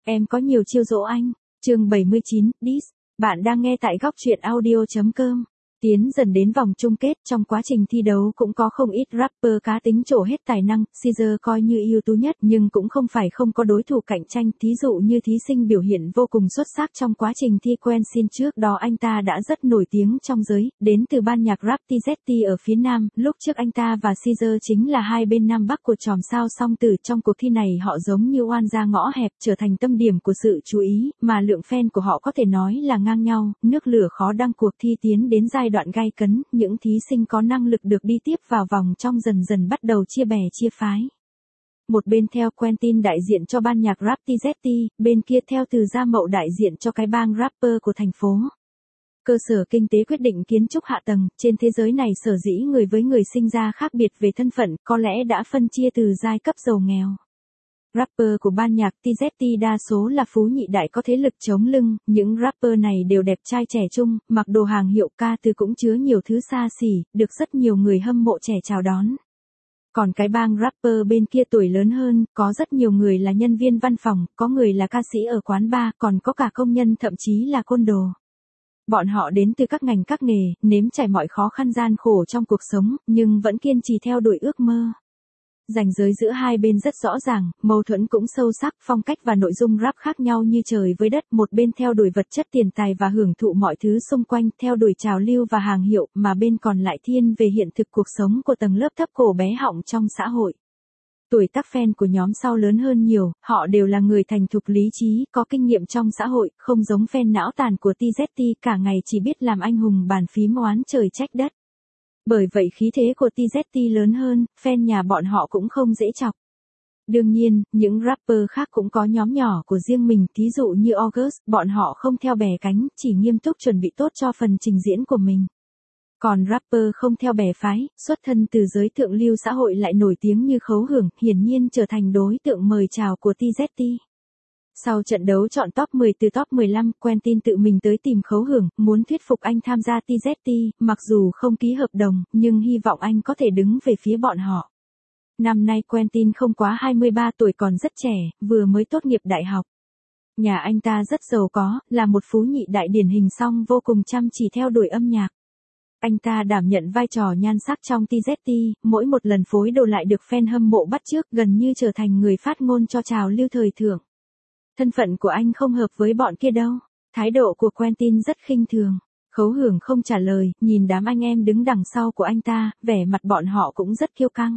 Em có nhiều chiêu dỗ anh. Chương 79, Diss. Bạn đang nghe tại góc truyện audio.com. Tiến dần đến vòng chung kết, trong quá trình thi đấu cũng có không ít rapper cá tính trổ hết tài năng, Caesar coi như ưu tú nhất nhưng cũng không phải không có đối thủ cạnh tranh, thí dụ như thí sinh biểu hiện vô cùng xuất sắc trong quá trình thi Quen Sin trước đó anh ta đã rất nổi tiếng trong giới, đến từ ban nhạc rap TZT ở phía Nam, lúc trước anh ta và Caesar chính là hai bên Nam Bắc của chòm sao song tử, trong cuộc thi này họ giống như oan ra ngõ hẹp trở thành tâm điểm của sự chú ý, mà lượng fan của họ có thể nói là ngang nhau, nước lửa khó đăng cuộc thi tiến đến giai đoạn gay cấn, những thí sinh có năng lực được đi tiếp vào vòng trong dần dần bắt đầu chia bè chia phái. Một bên theo Quentin đại diện cho ban nhạc rap TZT, bên kia theo Từ Gia Mậu đại diện cho cái bang rapper của thành phố. Cơ sở kinh tế quyết định kiến trúc hạ tầng, trên thế giới này sở dĩ người với người sinh ra khác biệt về thân phận, có lẽ đã phân chia từ giai cấp giàu nghèo. Rapper của ban nhạc TZT đa số là phú nhị đại có thế lực chống lưng, những rapper này đều đẹp trai trẻ trung, mặc đồ hàng hiệu, ca từ cũng chứa nhiều thứ xa xỉ, được rất nhiều người hâm mộ trẻ chào đón. Còn cái bang rapper bên kia tuổi lớn hơn, có rất nhiều người là nhân viên văn phòng, có người là ca sĩ ở quán bar, còn có cả công nhân thậm chí là côn đồ. Bọn họ đến từ các ngành các nghề, nếm trải mọi khó khăn gian khổ trong cuộc sống, nhưng vẫn kiên trì theo đuổi ước mơ. Ranh giới giữa hai bên rất rõ ràng, mâu thuẫn cũng sâu sắc, phong cách và nội dung rap khác nhau như trời với đất, một bên theo đuổi vật chất tiền tài và hưởng thụ mọi thứ xung quanh, theo đuổi trào lưu và hàng hiệu, mà bên còn lại thiên về hiện thực cuộc sống của tầng lớp thấp cổ bé họng trong xã hội. Tuổi tác fan của nhóm sau lớn hơn nhiều, họ đều là người thành thục lý trí, có kinh nghiệm trong xã hội, không giống fan não tàn của TZT cả ngày chỉ biết làm anh hùng bàn phím oán trời trách đất. Bởi vậy khí thế của TZT lớn hơn, fan nhà bọn họ cũng không dễ chọc. Đương nhiên, những rapper khác cũng có nhóm nhỏ của riêng mình, thí dụ như August, bọn họ không theo bè cánh, chỉ nghiêm túc chuẩn bị tốt cho phần trình diễn của mình. Còn rapper không theo bè phái, xuất thân từ giới thượng lưu xã hội lại nổi tiếng như Khấu Hưởng, hiển nhiên trở thành đối tượng mời chào của TZT. Sau trận đấu chọn top 10 từ top 15, Quentin tự mình tới tìm Khấu Hưởng, muốn thuyết phục anh tham gia TZT, mặc dù không ký hợp đồng, nhưng hy vọng anh có thể đứng về phía bọn họ. Năm nay Quentin không quá 23 tuổi, còn rất trẻ, vừa mới tốt nghiệp đại học. Nhà anh ta rất giàu có, là một phú nhị đại điển hình song vô cùng chăm chỉ theo đuổi âm nhạc. Anh ta đảm nhận vai trò nhan sắc trong TZT, mỗi một lần phối đồ lại được fan hâm mộ bắt chước, gần như trở thành người phát ngôn cho trào lưu thời thượng. Thân phận của anh không hợp với bọn kia đâu. Thái độ của Quentin rất khinh thường. Khấu Hưởng không trả lời, nhìn đám anh em đứng đằng sau của anh ta, vẻ mặt bọn họ cũng rất kiêu căng.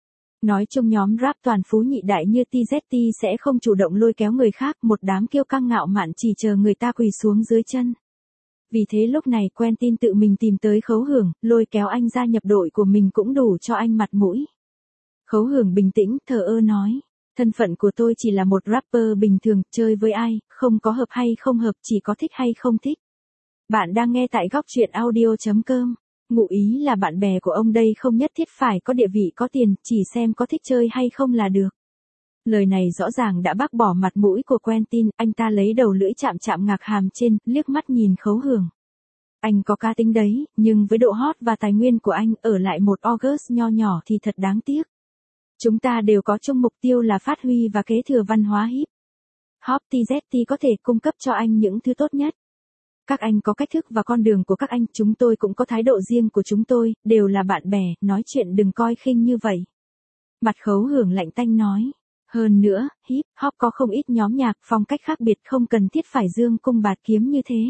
Nói chung nhóm rap toàn phú nhị đại như TZT sẽ không chủ động lôi kéo người khác, một đám kiêu căng ngạo mạn chỉ chờ người ta quỳ xuống dưới chân. Vì thế lúc này Quentin tự mình tìm tới Khấu Hưởng, lôi kéo anh gia nhập đội của mình cũng đủ cho anh mặt mũi. Khấu Hưởng bình tĩnh, thờ ơ nói. Thân phận của tôi chỉ là một rapper bình thường, chơi với ai, không có hợp hay không hợp, chỉ có thích hay không thích. Bạn đang nghe tại góc truyện audio.com. Ngụ ý là bạn bè của ông đây không nhất thiết phải có địa vị có tiền, chỉ xem có thích chơi hay không là được. Lời này rõ ràng đã bác bỏ mặt mũi của Quentin, anh ta lấy đầu lưỡi chạm chạm ngạc hàm trên, liếc mắt nhìn Khấu Hưởng. Anh có cá tính đấy, nhưng với độ hot và tài nguyên của anh, ở lại một August nho nhỏ thì thật đáng tiếc. Chúng ta đều có chung mục tiêu là phát huy và kế thừa văn hóa hip hop, TZT có thể cung cấp cho anh những thứ tốt nhất. Các anh có cách thức và con đường của các anh, chúng tôi cũng có thái độ riêng của chúng tôi, đều là bạn bè, nói chuyện đừng coi khinh như vậy. Mặt Khấu Hưởng lạnh tanh nói. Hơn nữa, hip hop có không ít nhóm nhạc, phong cách khác biệt, không cần thiết phải dương cung bạt kiếm như thế.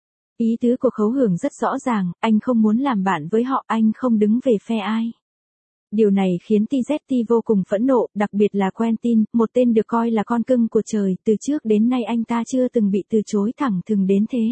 Ý tứ của Khấu Hưởng rất rõ ràng, anh không muốn làm bạn với họ, anh không đứng về phe ai. Điều này khiến TZT vô cùng phẫn nộ, đặc biệt là Quentin, một tên được coi là con cưng của trời, từ trước đến nay anh ta chưa từng bị từ chối thẳng thừng đến thế.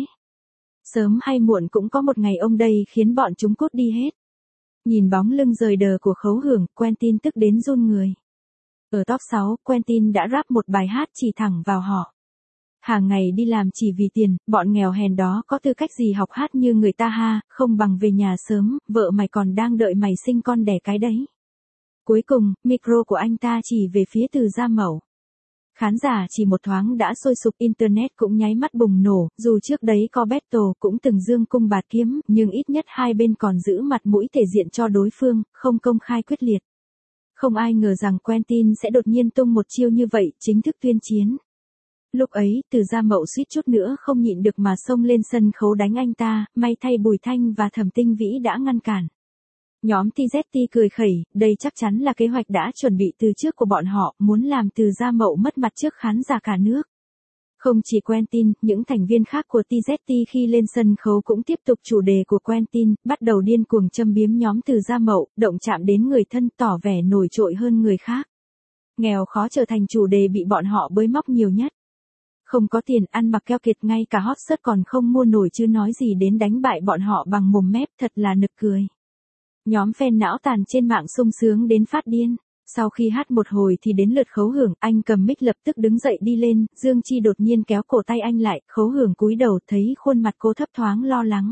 Sớm hay muộn cũng có một ngày ông đây khiến bọn chúng cút đi hết. Nhìn bóng lưng rời đờ của Khấu Hưởng, Quentin tức đến run người. Ở top 6, Quentin đã rap một bài hát chỉ thẳng vào họ. Hàng ngày đi làm chỉ vì tiền, bọn nghèo hèn đó có tư cách gì học hát như người ta ha, không bằng về nhà sớm, vợ mày còn đang đợi mày sinh con đẻ cái đấy. Cuối cùng, micro của anh ta chỉ về phía Từ Gia Mậu. Khán giả chỉ một thoáng đã sôi sục, internet cũng nháy mắt bùng nổ, dù trước đấy có battle cũng từng dương cung bạt kiếm, nhưng ít nhất hai bên còn giữ mặt mũi thể diện cho đối phương, không công khai quyết liệt. Không ai ngờ rằng Quentin sẽ đột nhiên tung một chiêu như vậy, chính thức tuyên chiến. Lúc ấy, Từ Gia Mậu suýt chút nữa không nhịn được mà xông lên sân khấu đánh anh ta, may thay Bùi Thanh và Thẩm Tinh Vĩ đã ngăn cản. Nhóm TZT cười khẩy, đây chắc chắn là kế hoạch đã chuẩn bị từ trước của bọn họ, muốn làm Từ Gia Mậu mất mặt trước khán giả cả nước. Không chỉ Quentin, những thành viên khác của TZT khi lên sân khấu cũng tiếp tục chủ đề của Quentin, bắt đầu điên cuồng châm biếm nhóm Từ Gia Mậu, động chạm đến người thân tỏ vẻ nổi trội hơn người khác. Nghèo khó trở thành chủ đề bị bọn họ bới móc nhiều nhất. Không có tiền ăn mặc keo kiệt, ngay cả hot search còn không mua nổi chứ nói gì đến đánh bại bọn họ bằng mồm mép, thật là nực cười. Nhóm fan não tàn trên mạng sung sướng đến phát điên. Sau khi hát một hồi thì đến lượt Khấu Hưởng, anh cầm mic lập tức đứng dậy đi lên, Dương Chi đột nhiên kéo cổ tay anh lại, Khấu Hưởng cúi đầu thấy khuôn mặt cô thấp thoáng lo lắng.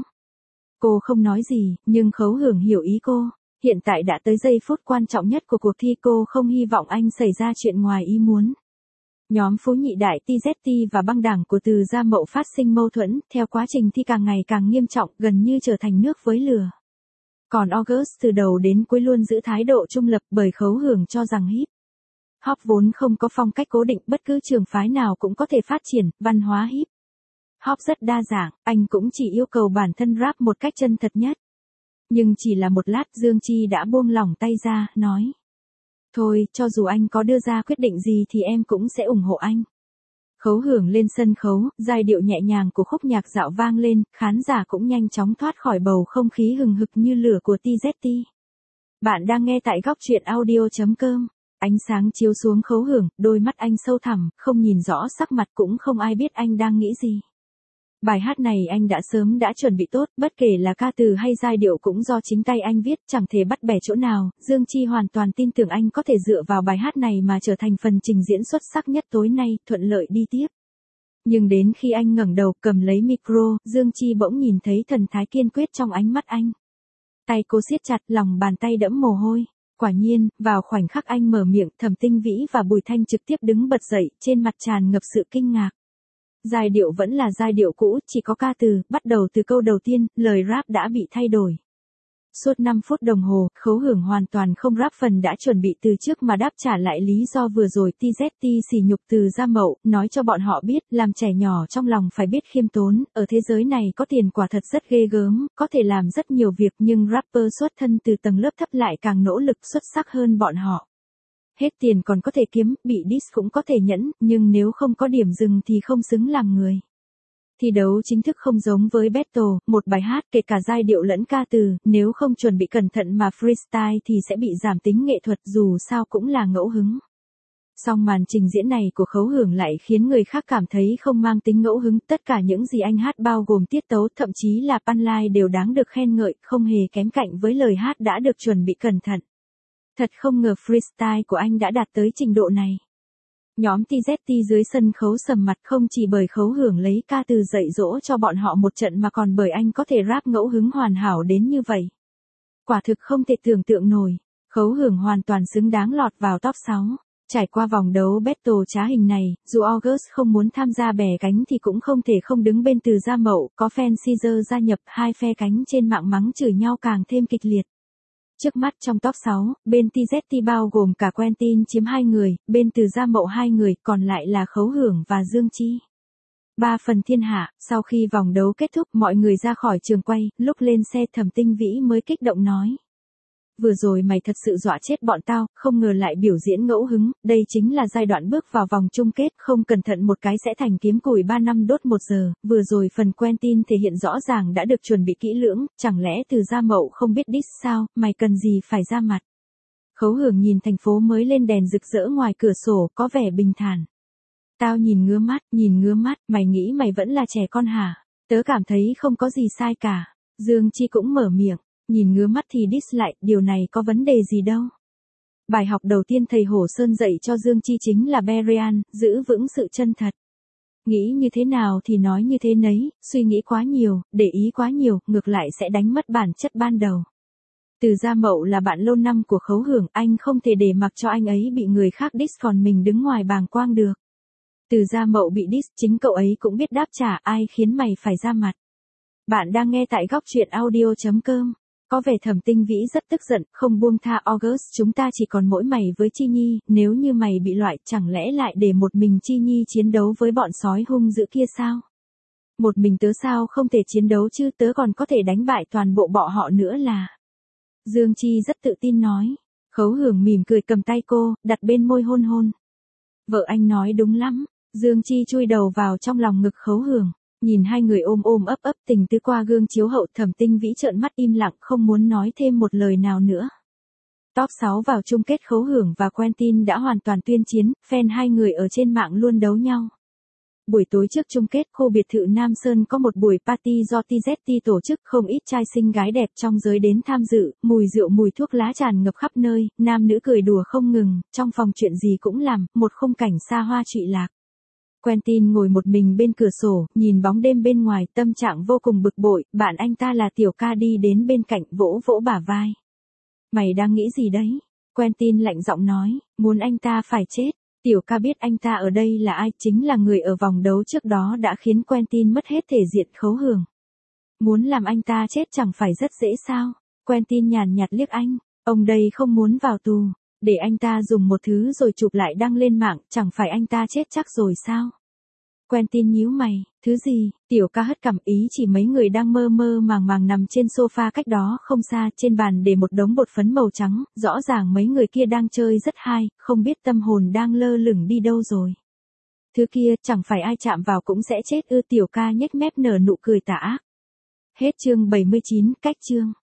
Cô không nói gì, nhưng Khấu Hưởng hiểu ý cô, hiện tại đã tới giây phút quan trọng nhất của cuộc thi, cô không hy vọng anh xảy ra chuyện ngoài ý muốn. Nhóm Phú Nhị Đại TZT và băng đảng của Từ Gia Mậu phát sinh mâu thuẫn, theo quá trình thi càng ngày càng nghiêm trọng, gần như trở thành nước với lửa. Còn August từ đầu đến cuối luôn giữ thái độ trung lập, bởi Khấu Hưởng cho rằng hip hop vốn không có phong cách cố định, bất cứ trường phái nào cũng có thể phát triển, văn hóa hip hop rất đa dạng, anh cũng chỉ yêu cầu bản thân rap một cách chân thật nhất. Nhưng chỉ là một lát Dương Chi đã buông lỏng tay ra, nói. Thôi, cho dù anh có đưa ra quyết định gì thì em cũng sẽ ủng hộ anh. Khấu Hưởng lên sân khấu, giai điệu nhẹ nhàng của khúc nhạc dạo vang lên, khán giả cũng nhanh chóng thoát khỏi bầu không khí hừng hực như lửa của TZT. Bạn đang nghe tại góc truyện audio.com. Ánh sáng chiếu xuống Khấu Hưởng, đôi mắt anh sâu thẳm, không nhìn rõ sắc mặt, cũng không ai biết anh đang nghĩ gì. Bài hát này anh đã sớm đã chuẩn bị tốt, bất kể là ca từ hay giai điệu cũng do chính tay anh viết, chẳng thể bắt bẻ chỗ nào. Dương Chi hoàn toàn tin tưởng anh có thể dựa vào bài hát này mà trở thành phần trình diễn xuất sắc nhất tối nay, thuận lợi đi tiếp. Nhưng đến khi anh ngẩng đầu cầm lấy micro, Dương Chi bỗng nhìn thấy thần thái kiên quyết trong ánh mắt anh. Tay cô siết chặt, lòng bàn tay đẫm mồ hôi. Quả nhiên, vào khoảnh khắc anh mở miệng, Thẩm Tinh Vĩ và Bùi Thanh trực tiếp đứng bật dậy, trên mặt tràn ngập sự kinh ngạc. Giai điệu vẫn là giai điệu cũ, chỉ có ca từ, bắt đầu từ câu đầu tiên, lời rap đã bị thay đổi. Suốt 5 phút đồng hồ, Khấu Hưởng hoàn toàn không rap phần đã chuẩn bị từ trước mà đáp trả lại lý do vừa rồi TZT sỉ nhục Từ Gia Mậu, nói cho bọn họ biết, làm trẻ nhỏ trong lòng phải biết khiêm tốn, ở thế giới này có tiền quả thật rất ghê gớm, có thể làm rất nhiều việc nhưng rapper xuất thân từ tầng lớp thấp lại càng nỗ lực xuất sắc hơn bọn họ. Hết tiền còn có thể kiếm, bị diss cũng có thể nhẫn, nhưng nếu không có điểm dừng thì không xứng làm người. Thi đấu chính thức không giống với battle, một bài hát kể cả giai điệu lẫn ca từ, nếu không chuẩn bị cẩn thận mà freestyle thì sẽ bị giảm tính nghệ thuật, dù sao cũng là ngẫu hứng. Song màn trình diễn này của Khấu Hưởng lại khiến người khác cảm thấy không mang tính ngẫu hứng, tất cả những gì anh hát bao gồm tiết tấu, thậm chí là punchline đều đáng được khen ngợi, không hề kém cạnh với lời hát đã được chuẩn bị cẩn thận. Thật không ngờ freestyle của anh đã đạt tới trình độ này. Nhóm TZT dưới sân khấu sầm mặt, không chỉ bởi Khấu Hưởng lấy ca từ dạy dỗ cho bọn họ một trận mà còn bởi anh có thể rap ngẫu hứng hoàn hảo đến như vậy. Quả thực không thể tưởng tượng nổi, Khấu Hưởng hoàn toàn xứng đáng lọt vào top 6. Trải qua vòng đấu battle trá hình này, dù August không muốn tham gia bè cánh thì cũng không thể không đứng bên Từ Gia Mậu, có fan Caesar gia nhập, hai phe cánh trên mạng mắng chửi nhau càng thêm kịch liệt. Trước mắt trong top 6, bên TZT bao gồm cả Quentin chiếm 2 người, bên Từ Gia Mậu 2 người, còn lại là Khấu Hưởng và Dương Chi. 3 phần thiên hạ, sau khi vòng đấu kết thúc mọi người ra khỏi trường quay, lúc lên xe Thẩm Tinh Vĩ mới kích động nói. Vừa rồi mày thật sự dọa chết bọn tao, không ngờ lại biểu diễn ngẫu hứng, đây chính là giai đoạn bước vào vòng chung kết, không cẩn thận một cái sẽ thành kiếm củi 3 năm đốt 1 giờ, vừa rồi phần Quentin thể hiện rõ ràng đã được chuẩn bị kỹ lưỡng, chẳng lẽ Từ Gia Mậu không biết diss sao, mày cần gì phải ra mặt. Khấu Hưởng nhìn thành phố mới lên đèn rực rỡ ngoài cửa sổ, có vẻ bình thản. Tao nhìn ngứa mắt, mày nghĩ mày vẫn là trẻ con hả? Tớ cảm thấy không có gì sai cả. Dương Chi cũng mở miệng. Nhìn ngứa mắt thì diss lại, điều này có vấn đề gì đâu. Bài học đầu tiên thầy Hổ Sơn dạy cho Dương Chi chính là Berian, giữ vững sự chân thật. Nghĩ như thế nào thì nói như thế nấy, suy nghĩ quá nhiều, để ý quá nhiều, ngược lại sẽ đánh mất bản chất ban đầu. Từ Gia Mậu là bạn lâu năm của Khấu Hưởng, anh không thể để mặc cho anh ấy bị người khác diss còn mình đứng ngoài bàng quang được. Từ Gia Mậu bị diss, chính cậu ấy cũng biết đáp trả, ai khiến mày phải ra mặt. Bạn đang nghe tại góc truyện audio.com. Có vẻ Thẩm Tinh Vĩ rất tức giận, không buông tha August, chúng ta chỉ còn mỗi mày với Chi Nhi, nếu như mày bị loại chẳng lẽ lại để một mình Chi Nhi chiến đấu với bọn sói hung dữ kia sao? Một mình tớ sao không thể chiến đấu chứ, tớ còn có thể đánh bại toàn bộ bọn họ nữa là. Dương Chi rất tự tin nói. Khấu Hưởng mỉm cười cầm tay cô, đặt bên môi hôn hôn. Vợ anh nói đúng lắm. Dương Chi chui đầu vào trong lòng ngực Khấu Hưởng. Nhìn hai người ôm ôm ấp ấp tình tứ qua gương chiếu hậu, Thẩm Tinh Vĩ trợn mắt im lặng không muốn nói thêm một lời nào nữa. Top 6 vào chung kết, Khấu Hưởng và Quentin đã hoàn toàn tuyên chiến, fan hai người ở trên mạng luôn đấu nhau. Buổi tối trước chung kết, khu biệt thự Nam Sơn có một buổi party do TZT tổ chức, không ít trai xinh gái đẹp trong giới đến tham dự, mùi rượu mùi thuốc lá tràn ngập khắp nơi, nam nữ cười đùa không ngừng, trong phòng chuyện gì cũng làm, một khung cảnh xa hoa trụy lạc. Quentin ngồi một mình bên cửa sổ, nhìn bóng đêm bên ngoài, tâm trạng vô cùng bực bội, bạn anh ta là Tiểu Ca đi đến bên cạnh vỗ vỗ bả vai. Mày đang nghĩ gì đấy? Quentin lạnh giọng nói, muốn anh ta phải chết. Tiểu Ca biết anh ta ở đây là ai, chính là người ở vòng đấu trước đó đã khiến Quentin mất hết thể diện. Khấu Hưởng. Muốn làm anh ta chết chẳng phải rất dễ sao? Quentin nhàn nhạt liếc anh, ông đây không muốn vào tù, để anh ta dùng một thứ rồi chụp lại đăng lên mạng, chẳng phải anh ta chết chắc rồi sao? Quentin nhíu mày, thứ gì? Tiểu Ca hất cằm, ý chỉ mấy người đang mơ mơ màng màng nằm trên sofa cách đó không xa, trên bàn để một đống bột phấn màu trắng, rõ ràng mấy người kia đang chơi rất hay, không biết tâm hồn đang lơ lửng đi đâu rồi. Thứ kia, chẳng phải ai chạm vào cũng sẽ chết ư? Tiểu Ca nhếch mép nở nụ cười tà ác. Hết chương 79, cách chương.